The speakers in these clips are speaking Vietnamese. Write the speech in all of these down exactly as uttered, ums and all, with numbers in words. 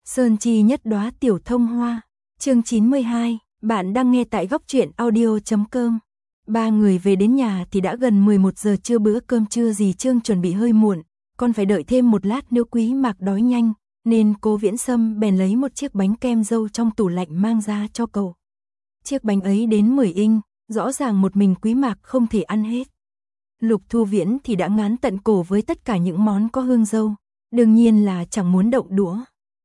Sơn chi nhất đóa tiểu thông hoa. Chương chín mươi hai, bạn đang nghe tại góc truyện audio chấm com. Ba người về đến nhà thì đã gần mười một giờ trưa, bữa cơm trưa dì Trương chuẩn bị hơi muộn, còn phải đợi thêm một lát nữa Quý Mạc đói nhanh, nên Cố Viễn Sâm bèn lấy một chiếc bánh kem dâu trong tủ lạnh mang ra cho cậu. Chiếc bánh ấy đến mười inch, rõ ràng một mình Quý Mạc không thể ăn hết. Lục Thu Viễn thì đã ngán tận cổ với tất cả những món có hương dâu, đương nhiên là chẳng muốn động đũa.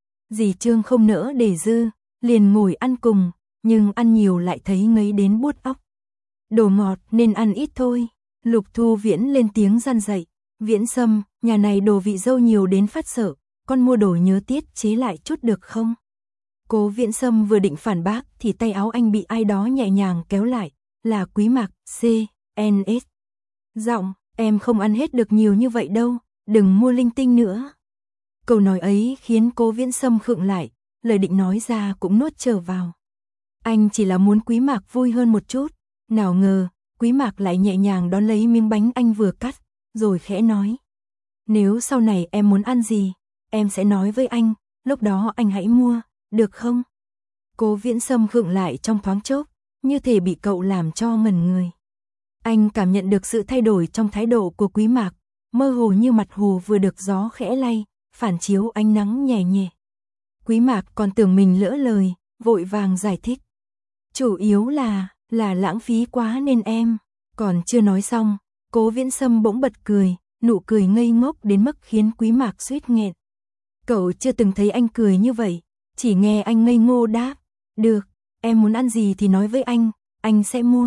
Dì Trương không nỡ để dư, liền ngồi ăn cùng, nhưng ăn nhiều lại thấy ngấy đến buốt óc. Đồ ngọt nên ăn ít thôi. Lục Thu Viễn lên tiếng gian dạy. Viễn Sâm, nhà này đồ vị dâu nhiều đến phát sợ, con mua đồ nhớ tiết chế lại chút được không? Cố Viễn Sâm vừa định phản bác thì tay áo anh bị ai đó nhẹ nhàng kéo lại, là Quý Mạc, C N S. Giọng, em không ăn hết được nhiều như vậy đâu, đừng mua linh tinh nữa. Câu nói ấy khiến Cố Viễn Sâm khựng lại, lời định nói ra cũng nuốt trở vào. Anh chỉ là muốn Quý Mạc vui hơn một chút, nào ngờ, Quý Mạc lại nhẹ nhàng đón lấy miếng bánh anh vừa cắt, rồi khẽ nói. Nếu sau này em muốn ăn gì, em sẽ nói với anh, lúc đó anh hãy mua, được không? Cố Viễn Sâm khựng lại trong thoáng chốc, như thể bị cậu làm cho ngẩn người. Anh cảm nhận được sự thay đổi trong thái độ của Quý Mạc, mơ hồ như mặt hồ vừa được gió khẽ lay, phản chiếu ánh nắng nhẹ nhẹ. Quý Mạc còn tưởng mình lỡ lời, vội vàng giải thích. Chủ yếu là, là lãng phí quá nên em, còn chưa nói xong, Cố Viễn Sâm bỗng bật cười, nụ cười ngây ngốc đến mức khiến Quý Mạc suýt nghẹn. Cậu chưa từng thấy anh cười như vậy, chỉ nghe anh ngây ngô đáp, được, em muốn ăn gì thì nói với anh, anh sẽ mua.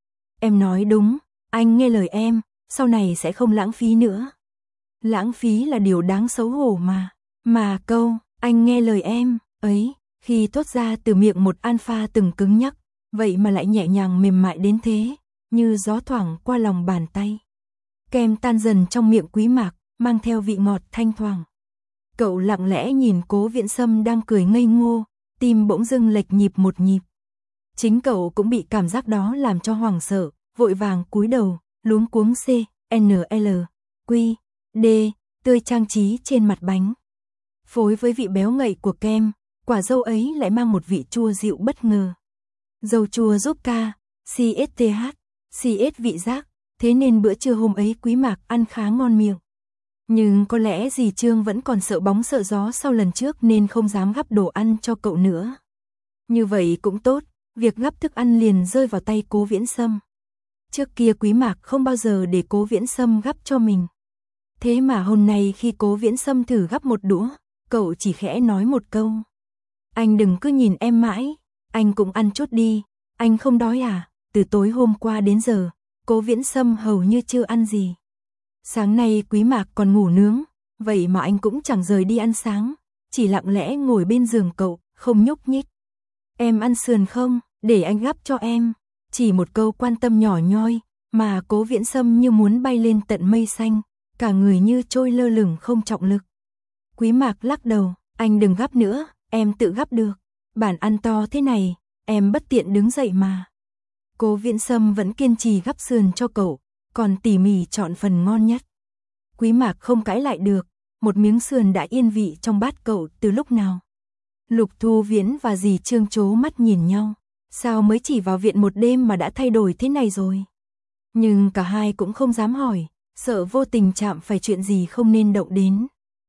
Em nói đúng, anh nghe lời em, sau này sẽ không lãng phí nữa. Lãng phí là điều đáng xấu hổ mà, mà câu, anh nghe lời em, ấy, khi thốt ra từ miệng một alpha từng cứng nhắc, vậy mà lại nhẹ nhàng mềm mại đến thế, như gió thoảng qua lòng bàn tay. Kem tan dần trong miệng Quý Mạc, mang theo vị ngọt thanh thoảng. Cậu lặng lẽ nhìn Cố Viễn Sâm đang cười ngây ngô, tim bỗng dưng lệch nhịp một nhịp. Chính cậu cũng bị cảm giác đó làm cho hoảng sợ, vội vàng cúi đầu, luống cuống C, N L, Q, D, tươi trang trí trên mặt bánh. Phối với vị béo ngậy của kem, quả dâu ấy lại mang một vị chua dịu bất ngờ. Dâu chua giúp K, C S T H, C S vị giác, thế nên bữa trưa hôm ấy Quý Mạc ăn khá ngon miệng. Nhưng có lẽ dì Trương vẫn còn sợ bóng sợ gió sau lần trước nên không dám gắp đồ ăn cho cậu nữa. Như vậy cũng tốt, việc gắp thức ăn liền rơi vào tay Cố Viễn Sâm. Trước kia Quý Mạc không bao giờ để Cố Viễn Sâm gắp cho mình. Thế mà hôm nay khi Cố Viễn Sâm thử gắp một đũa, cậu chỉ khẽ nói một câu. Anh đừng cứ nhìn em mãi, anh cũng ăn chút đi, anh không đói à? Từ tối hôm qua đến giờ, Cố Viễn Sâm hầu như chưa ăn gì. Sáng nay Quý Mạc còn ngủ nướng, vậy mà anh cũng chẳng rời đi ăn sáng, chỉ lặng lẽ ngồi bên giường cậu, không nhúc nhích. Em ăn sườn không? Để anh gắp cho em. Chỉ một câu quan tâm nhỏ nhoi, mà Cố Viễn Sâm như muốn bay lên tận mây xanh, cả người như trôi lơ lửng không trọng lực. Quý Mạc lắc đầu, anh đừng gắp nữa, em tự gắp được. Bản ăn to thế này, em bất tiện đứng dậy mà. Cố Viễn Sâm vẫn kiên trì gắp sườn cho cậu, còn tỉ mỉ chọn phần ngon nhất. Quý Mạc không cãi lại được, một miếng sườn đã yên vị trong bát cậu từ lúc nào. Lục Thu Viễn và dì Trương trố mắt nhìn nhau, sao mới chỉ vào viện một đêm mà đã thay đổi thế này rồi. Nhưng cả hai cũng không dám hỏi, sợ vô tình chạm phải chuyện gì không nên động đến.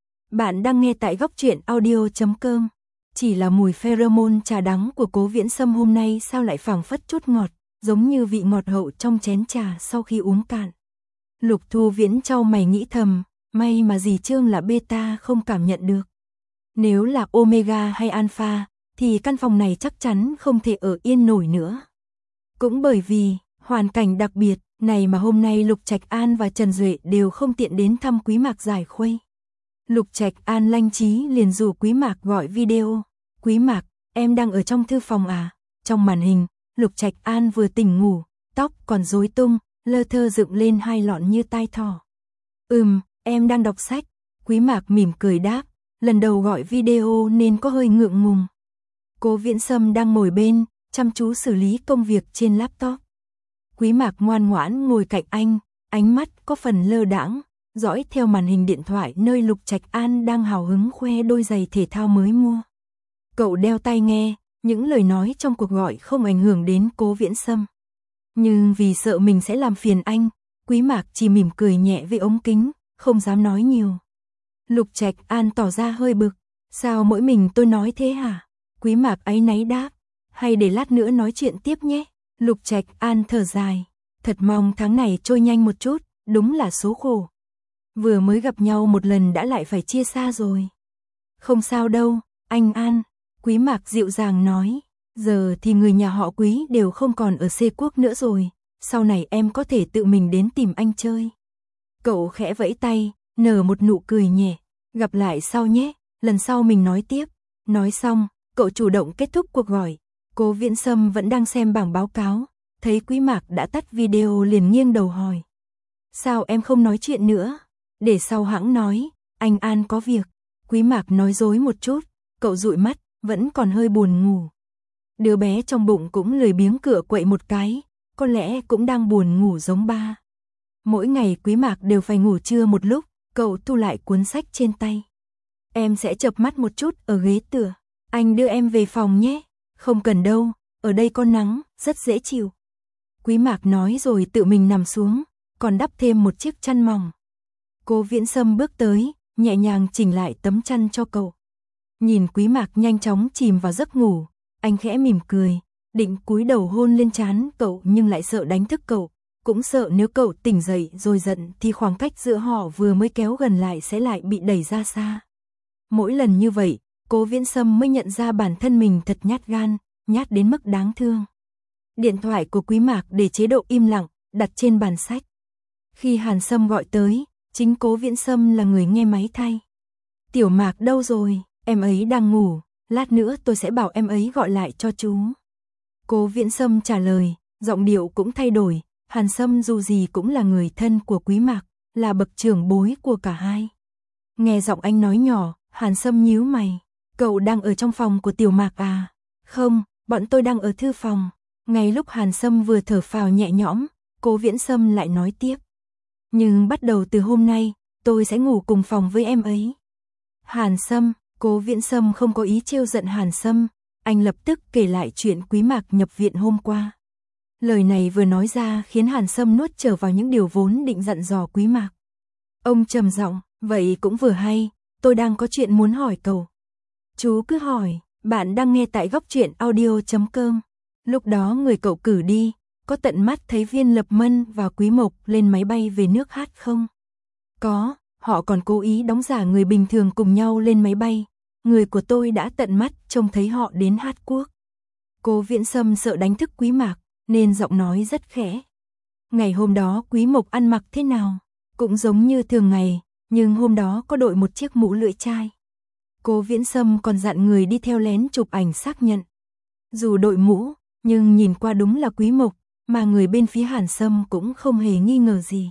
Bạn đang nghe tại góc truyện audio chấm com. Chỉ là mùi pheromone trà đắng của Cố Viễn Sâm hôm nay sao lại phảng phất chút ngọt, giống như vị ngọt hậu trong chén trà sau khi uống cạn. Lục Thu Viễn chau mày nghĩ thầm, may mà dì Trương là beta không cảm nhận được. Nếu là omega hay alpha, thì căn phòng này chắc chắn không thể ở yên nổi nữa. Cũng bởi vì, hoàn cảnh đặc biệt này mà hôm nay Lục Trạch An và Trần Duệ đều không tiện đến thăm Quý Mạc giải khuây. Lục Trạch An lanh trí liền rủ Quý Mạc gọi video. Quý Mạc, em đang ở trong thư phòng à? Trong màn hình, Lục Trạch An vừa tỉnh ngủ, tóc còn rối tung, lơ thơ dựng lên hai lọn như tai thỏ. Ừm, em đang đọc sách. Quý Mạc mỉm cười đáp, lần đầu gọi video nên có hơi ngượng ngùng. Cố Viễn Sâm đang ngồi bên, chăm chú xử lý công việc trên laptop. Quý Mạc ngoan ngoãn ngồi cạnh anh, ánh mắt có phần lơ đãng, dõi theo màn hình điện thoại nơi Lục Trạch An đang hào hứng khoe đôi giày thể thao mới mua. Cậu đeo tai nghe, những lời nói trong cuộc gọi không ảnh hưởng đến Cố Viễn Sâm. Nhưng vì sợ mình sẽ làm phiền anh, Quý Mạc chỉ mỉm cười nhẹ với ống kính, không dám nói nhiều. Lục Trạch An tỏ ra hơi bực, sao mỗi mình tôi nói thế hả? Quý Mạc áy náy đáp, hay để lát nữa nói chuyện tiếp nhé. Lục Trạch An thở dài, thật mong tháng này trôi nhanh một chút, đúng là số khổ. Vừa mới gặp nhau một lần đã lại phải chia xa rồi. Không sao đâu, anh An, Quý Mạc dịu dàng nói, giờ thì người nhà họ Quý đều không còn ở C Quốc nữa rồi, sau này em có thể tự mình đến tìm anh chơi. Cậu khẽ vẫy tay, nở một nụ cười nhẹ, gặp lại sau nhé, lần sau mình nói tiếp. Nói xong, cậu chủ động kết thúc cuộc gọi. Cố Viễn Sâm vẫn đang xem bảng báo cáo, thấy Quý Mạc đã tắt video liền nghiêng đầu hỏi. Sao em không nói chuyện nữa? Để sau hãng nói, anh An có việc. Quý Mạc nói dối một chút, cậu dụi mắt, vẫn còn hơi buồn ngủ. Đứa bé trong bụng cũng lười biếng cựa quậy một cái, có lẽ cũng đang buồn ngủ giống ba. Mỗi ngày Quý Mạc đều phải ngủ trưa một lúc, cậu thu lại cuốn sách trên tay. Em sẽ chợp mắt một chút ở ghế tựa, anh đưa em về phòng nhé. Không cần đâu, ở đây có nắng, rất dễ chịu. Quý Mạc nói rồi tự mình nằm xuống, còn đắp thêm một chiếc chăn mỏng. Cố Viễn Sâm bước tới, nhẹ nhàng chỉnh lại tấm chăn cho cậu. Nhìn Quý Mạc nhanh chóng chìm vào giấc ngủ, anh khẽ mỉm cười, định cúi đầu hôn lên trán cậu nhưng lại sợ đánh thức cậu, cũng sợ nếu cậu tỉnh dậy rồi giận thì khoảng cách giữa họ vừa mới kéo gần lại sẽ lại bị đẩy ra xa. Mỗi lần như vậy, Cố Viễn Sâm mới nhận ra bản thân mình thật nhát gan, nhát đến mức đáng thương. Điện thoại của Quý Mạc để chế độ im lặng, đặt trên bàn sách. Khi Hàn Sâm gọi tới, chính Cố Viễn Sâm là người nghe máy thay. Tiểu Mạc đâu rồi, em ấy đang ngủ, lát nữa tôi sẽ bảo em ấy gọi lại cho chú. Cố Viễn Sâm trả lời, giọng điệu cũng thay đổi, Hàn Sâm dù gì cũng là người thân của Quý Mạc, là bậc trưởng bối của cả hai. Nghe giọng anh nói nhỏ, Hàn Sâm nhíu mày, cậu đang ở trong phòng của Tiểu Mạc à? Không, bọn tôi đang ở thư phòng. Ngay lúc Hàn Sâm vừa thở phào nhẹ nhõm, Cố Viễn Sâm lại nói tiếp. Nhưng bắt đầu từ hôm nay, tôi sẽ ngủ cùng phòng với em ấy. Hàn Sâm, Cố Viễn Sâm không có ý trêu giận Hàn Sâm, anh lập tức kể lại chuyện Quý Mạc nhập viện hôm qua. Lời này vừa nói ra khiến Hàn Sâm nuốt trở vào những điều vốn định dặn dò Quý Mạc. Ông trầm giọng, vậy cũng vừa hay, tôi đang có chuyện muốn hỏi cậu. Chú cứ hỏi, bạn đang nghe tại góc truyện audio chấm com. Lúc đó người cậu cử đi, có tận mắt thấy Viên Lập Mân và Quý Mộc lên máy bay về nước hát không? Có, họ còn cố ý đóng giả người bình thường cùng nhau lên máy bay. Người của tôi đã tận mắt trông thấy họ đến hát quốc. Cố Viễn Sâm sợ đánh thức Quý Mạc, nên giọng nói rất khẽ. Ngày hôm đó Quý Mộc ăn mặc thế nào? Cũng giống như thường ngày, nhưng hôm đó có đội một chiếc mũ lưỡi chai. Cố Viễn Sâm còn dặn người đi theo lén chụp ảnh xác nhận. Dù đội mũ, nhưng nhìn qua đúng là Quý Mộc, mà người bên phía Hàn Sâm cũng không hề nghi ngờ gì.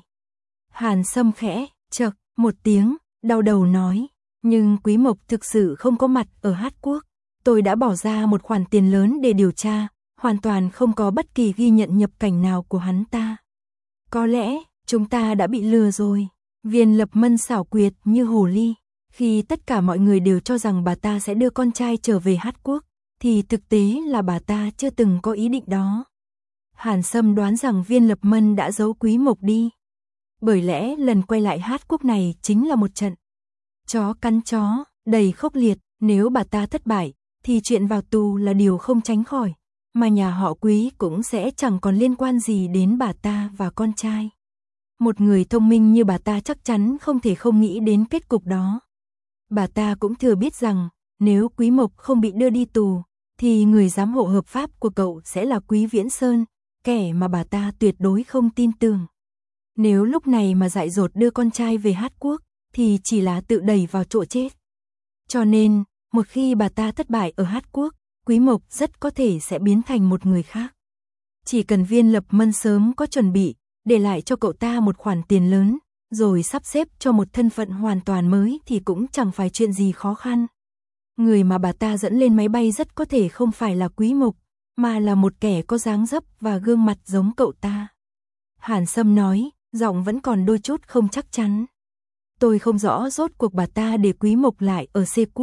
Hàn Sâm khẽ, chậc, một tiếng, đau đầu nói, nhưng Quý Mộc thực sự không có mặt ở hát quốc. Tôi đã bỏ ra một khoản tiền lớn để điều tra, hoàn toàn không có bất kỳ ghi nhận nhập cảnh nào của hắn ta. Có lẽ, chúng ta đã bị lừa rồi. Viên Lập Mân xảo quyệt như hồ ly. Khi tất cả mọi người đều cho rằng bà ta sẽ đưa con trai trở về hát quốc, thì thực tế là bà ta chưa từng có ý định đó. Hàn Sâm đoán rằng Viên Lập Mân đã giấu Quý Mộc đi. Bởi lẽ lần quay lại hát quốc này chính là một trận chó cắn chó, đầy khốc liệt. Nếu bà ta thất bại, thì chuyện vào tù là điều không tránh khỏi, mà nhà họ Quý cũng sẽ chẳng còn liên quan gì đến bà ta và con trai. Một người thông minh như bà ta chắc chắn không thể không nghĩ đến kết cục đó. Bà ta cũng thừa biết rằng, nếu Quý Mộc không bị đưa đi tù, thì người giám hộ hợp pháp của cậu sẽ là Quý Viễn Sơn, kẻ mà bà ta tuyệt đối không tin tưởng. Nếu lúc này mà dại dột đưa con trai về hát quốc, thì chỉ là tự đẩy vào chỗ chết. Cho nên, một khi bà ta thất bại ở hát quốc, Quý Mộc rất có thể sẽ biến thành một người khác. Chỉ cần Viên Lập Mân sớm có chuẩn bị, để lại cho cậu ta một khoản tiền lớn, rồi sắp xếp cho một thân phận hoàn toàn mới thì cũng chẳng phải chuyện gì khó khăn. Người mà bà ta dẫn lên máy bay rất có thể không phải là Quý Mộc, mà là một kẻ có dáng dấp và gương mặt giống cậu ta. Hàn Sâm nói, giọng vẫn còn đôi chút không chắc chắn. Tôi không rõ rốt cuộc bà ta để Quý Mộc lại ở C quốc,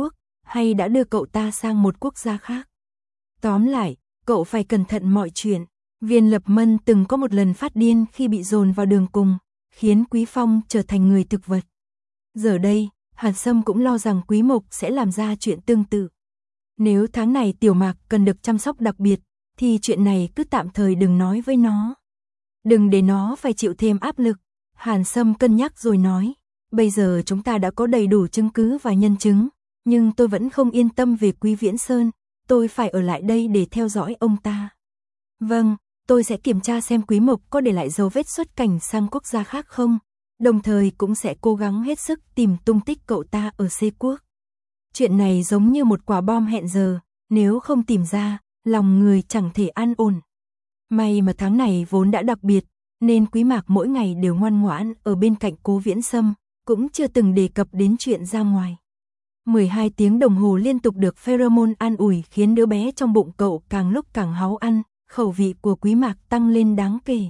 hay đã đưa cậu ta sang một quốc gia khác. Tóm lại, cậu phải cẩn thận mọi chuyện. Viên Lập Mân từng có một lần phát điên khi bị dồn vào đường cùng, khiến Quý Phong trở thành người thực vật. Giờ đây, Hàn Sâm cũng lo rằng Quý Mộc sẽ làm ra chuyện tương tự. Nếu tháng này Tiểu Mạc cần được chăm sóc đặc biệt, thì chuyện này cứ tạm thời đừng nói với nó. Đừng để nó phải chịu thêm áp lực. Hàn Sâm cân nhắc rồi nói, bây giờ chúng ta đã có đầy đủ chứng cứ và nhân chứng, nhưng tôi vẫn không yên tâm về Quý Viễn Sơn, tôi phải ở lại đây để theo dõi ông ta. Vâng, tôi sẽ kiểm tra xem Quý Mộc có để lại dấu vết xuất cảnh sang quốc gia khác không, đồng thời cũng sẽ cố gắng hết sức tìm tung tích cậu ta ở C quốc. Chuyện này giống như một quả bom hẹn giờ, nếu không tìm ra, lòng người chẳng thể an ổn. May mà tháng này vốn đã đặc biệt, nên Quý Mạc mỗi ngày đều ngoan ngoãn ở bên cạnh Cố Viễn Sâm, cũng chưa từng đề cập đến chuyện ra ngoài. mười hai tiếng đồng hồ liên tục được pheromone an ủi khiến đứa bé trong bụng cậu càng lúc càng háu ăn, khẩu vị của Quý Mạc tăng lên đáng kể.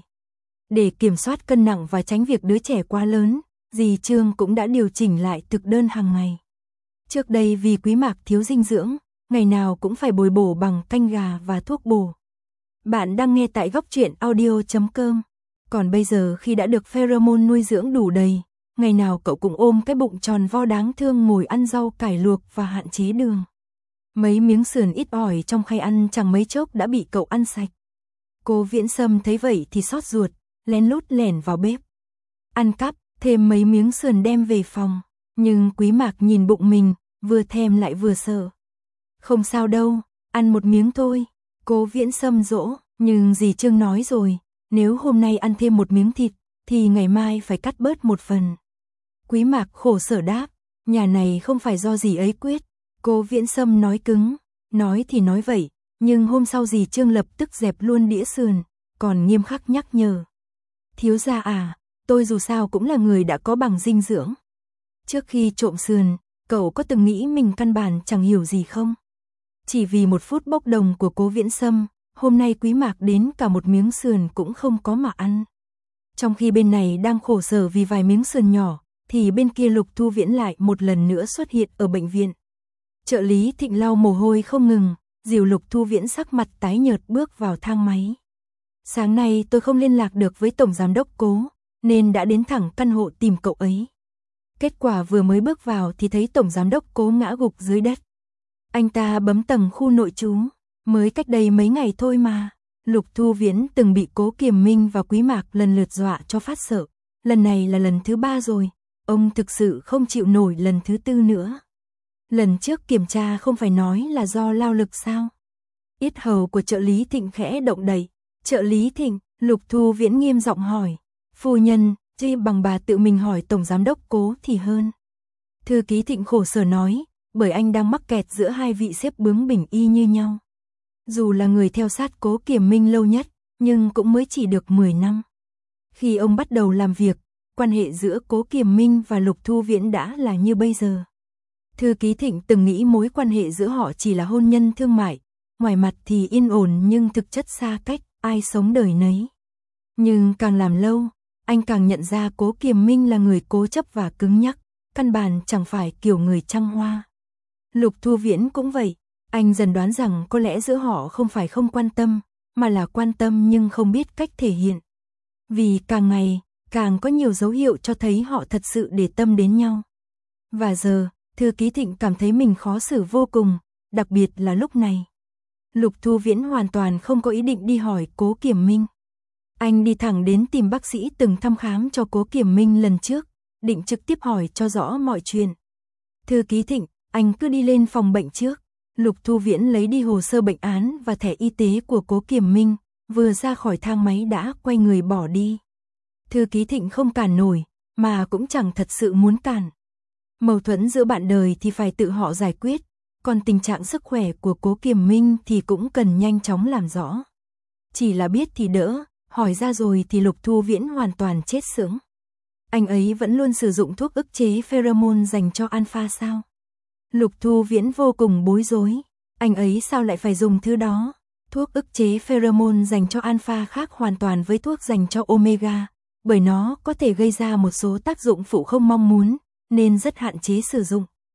Để kiểm soát cân nặng và tránh việc đứa trẻ quá lớn, dì Trương cũng đã điều chỉnh lại thực đơn hàng ngày. Trước đây vì Quý Mạc thiếu dinh dưỡng, ngày nào cũng phải bồi bổ bằng canh gà và thuốc bổ. Bạn đang nghe tại góc truyện audio chấm com. Còn bây giờ khi đã được pheromone nuôi dưỡng đủ đầy, ngày nào cậu cũng ôm cái bụng tròn vo đáng thương ngồi ăn rau cải luộc và hạn chế đường. Mấy miếng sườn ít ỏi trong khay ăn chẳng mấy chốc đã bị cậu ăn sạch. Cố Viễn Sâm thấy vậy thì xót ruột, lén lút lẻn vào bếp. Ăn cắp, thêm mấy miếng sườn đem về phòng. Nhưng Quý Mạc nhìn bụng mình, vừa thèm lại vừa sợ. Không sao đâu, ăn một miếng thôi. Cố Viễn Sâm dỗ, nhưng dì Trương nói rồi, nếu hôm nay ăn thêm một miếng thịt, thì ngày mai phải cắt bớt một phần. Quý Mạc khổ sở đáp, nhà này không phải do dì ấy quyết. Cố Viễn Sâm nói cứng, nói thì nói vậy, nhưng hôm sau dì Trương lập tức dẹp luôn đĩa sườn, còn nghiêm khắc nhắc nhở. Thiếu gia à, tôi dù sao cũng là người đã có bằng dinh dưỡng. Trước khi trộm sườn, cậu có từng nghĩ mình căn bản chẳng hiểu gì không? Chỉ vì một phút bốc đồng của Cố Viễn Sâm, hôm nay Quý Mạc đến cả một miếng sườn cũng không có mà ăn. Trong khi bên này đang khổ sở vì vài miếng sườn nhỏ, thì bên kia Lục Thu Viễn lại một lần nữa xuất hiện ở bệnh viện. Trợ lý Thịnh lau mồ hôi không ngừng, dìu Lục Thu Viễn sắc mặt tái nhợt bước vào thang máy. Sáng nay tôi không liên lạc được với Tổng Giám đốc Cố, nên đã đến thẳng căn hộ tìm cậu ấy. Kết quả vừa mới bước vào thì thấy Tổng Giám đốc Cố ngã gục dưới đất. Anh ta bấm tầng khu nội trú, mới cách đây mấy ngày thôi mà. Lục Thu Viễn từng bị Cố Kiềm Minh và Quý Mạc lần lượt dọa cho phát sợ. Lần này là lần thứ ba rồi, ông thực sự không chịu nổi lần thứ tư nữa. Lần trước kiểm tra không phải nói là do lao lực sao? Yết hầu của trợ lý Thịnh khẽ động đậy. Trợ lý Thịnh, Lục Thu Viễn nghiêm giọng hỏi. Phu nhân, chi bằng bà tự mình hỏi Tổng Giám đốc Cố thì hơn. Thư ký Thịnh khổ sở nói, bởi anh đang mắc kẹt giữa hai vị sếp bướng bỉnh y như nhau. Dù là người theo sát Cố Kiềm Minh lâu nhất, nhưng cũng mới chỉ được mười năm. Khi ông bắt đầu làm việc, quan hệ giữa Cố Kiềm Minh và Lục Thu Viễn đã là như bây giờ. Thư ký Thịnh từng nghĩ mối quan hệ giữa họ chỉ là hôn nhân thương mại, ngoài mặt thì yên ổn nhưng thực chất xa cách, ai sống đời nấy. Nhưng càng làm lâu, anh càng nhận ra Cố Kiềm Minh là người cố chấp và cứng nhắc, căn bản chẳng phải kiểu người trăng hoa. Lục Thu Viễn cũng vậy, anh dần đoán rằng có lẽ giữa họ không phải không quan tâm, mà là quan tâm nhưng không biết cách thể hiện. Vì càng ngày, càng có nhiều dấu hiệu cho thấy họ thật sự để tâm đến nhau. Và giờ, Thư ký Thịnh cảm thấy mình khó xử vô cùng, đặc biệt là lúc này. Lục Thu Viễn hoàn toàn không có ý định đi hỏi Cố Kiềm Minh. Anh đi thẳng đến tìm bác sĩ từng thăm khám cho Cố Kiềm Minh lần trước, định trực tiếp hỏi cho rõ mọi chuyện. Thư ký Thịnh, anh cứ đi lên phòng bệnh trước. Lục Thu Viễn lấy đi hồ sơ bệnh án và thẻ y tế của Cố Kiềm Minh, vừa ra khỏi thang máy đã quay người bỏ đi. Thư ký Thịnh không cản nổi, mà cũng chẳng thật sự muốn cản. Mâu thuẫn giữa bạn đời thì phải tự họ giải quyết, còn tình trạng sức khỏe của Cố Kiềm Minh thì cũng cần nhanh chóng làm rõ. Chỉ là biết thì đỡ, hỏi ra rồi thì Lục Thu Viễn hoàn toàn chết sững. Anh ấy vẫn luôn sử dụng thuốc ức chế pheromone dành cho alpha sao? Lục Thu Viễn vô cùng bối rối, anh ấy sao lại phải dùng thứ đó? Thuốc ức chế pheromone dành cho alpha khác hoàn toàn với thuốc dành cho omega, bởi nó có thể gây ra một số tác dụng phụ không mong muốn, nên rất hạn chế sử dụng.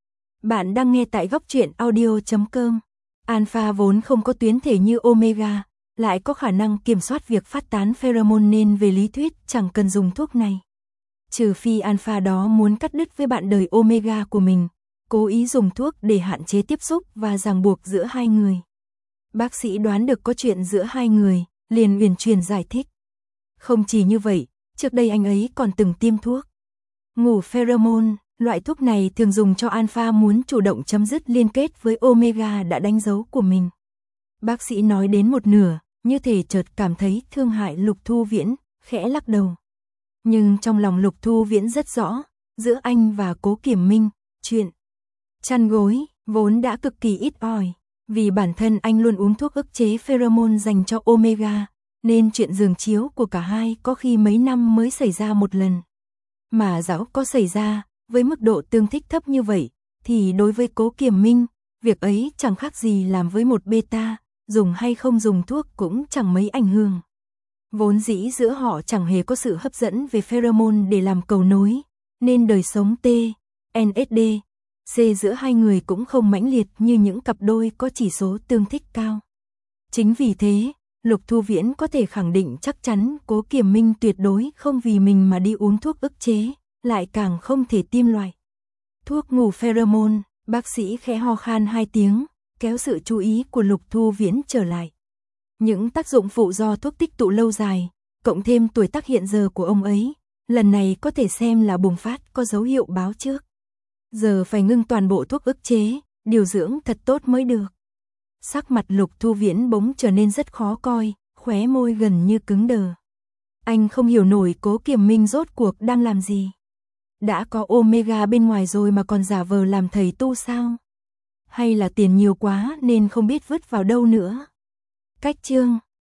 Bạn đang nghe tại góc truyện audio chấm com. Alpha vốn không có tuyến thể như Omega, lại có khả năng kiểm soát việc phát tán pheromone nên về lý thuyết chẳng cần dùng thuốc này. Trừ phi Alpha đó muốn cắt đứt với bạn đời Omega của mình, cố ý dùng thuốc để hạn chế tiếp xúc và ràng buộc giữa hai người. Bác sĩ đoán được có chuyện giữa hai người, liền uyển chuyển giải thích. Không chỉ như vậy, trước đây anh ấy còn từng tiêm thuốc ngủ pheromone. Loại thuốc này thường dùng cho Alpha muốn chủ động chấm dứt liên kết với Omega đã đánh dấu của mình. Bác sĩ nói đến một nửa, như thể chợt cảm thấy thương hại Lục Thu Viễn, khẽ lắc đầu. Nhưng trong lòng Lục Thu Viễn rất rõ, giữa anh và Cố Kiểm Minh, chuyện chăn gối vốn đã cực kỳ ít ỏi, vì bản thân anh luôn uống thuốc ức chế pheromone dành cho Omega, nên chuyện giường chiếu của cả hai có khi mấy năm mới xảy ra một lần. Mà dẫu có xảy ra, với mức độ tương thích thấp như vậy, thì đối với Cố Kiểm Minh, việc ấy chẳng khác gì làm với một beta, dùng hay không dùng thuốc cũng chẳng mấy ảnh hưởng. Vốn dĩ giữa họ chẳng hề có sự hấp dẫn về pheromone để làm cầu nối, nên đời sống T, en ét đê, C giữa hai người cũng không mãnh liệt như những cặp đôi có chỉ số tương thích cao. Chính vì thế, Lục Thu Viễn có thể khẳng định chắc chắn Cố Kiểm Minh tuyệt đối không vì mình mà đi uống thuốc ức chế, lại càng không thể tiêm loại thuốc ngủ pheromone. Bác sĩ khẽ ho khan hai tiếng, kéo sự chú ý của Lục Thu Viễn trở lại. Những tác dụng phụ do thuốc tích tụ lâu dài, cộng thêm tuổi tác hiện giờ của ông ấy, lần này có thể xem là bùng phát có dấu hiệu báo trước. Giờ phải ngưng toàn bộ thuốc ức chế, điều dưỡng thật tốt mới được. Sắc mặt Lục Thu Viễn bỗng trở nên rất khó coi, khóe môi gần như cứng đờ. Anh không hiểu nổi Cố Kiểm Minh rốt cuộc đang làm gì. Đã có Omega bên ngoài rồi mà còn giả vờ làm thầy tu sao? Hay là tiền nhiều quá nên không biết vứt vào đâu nữa? Cách chương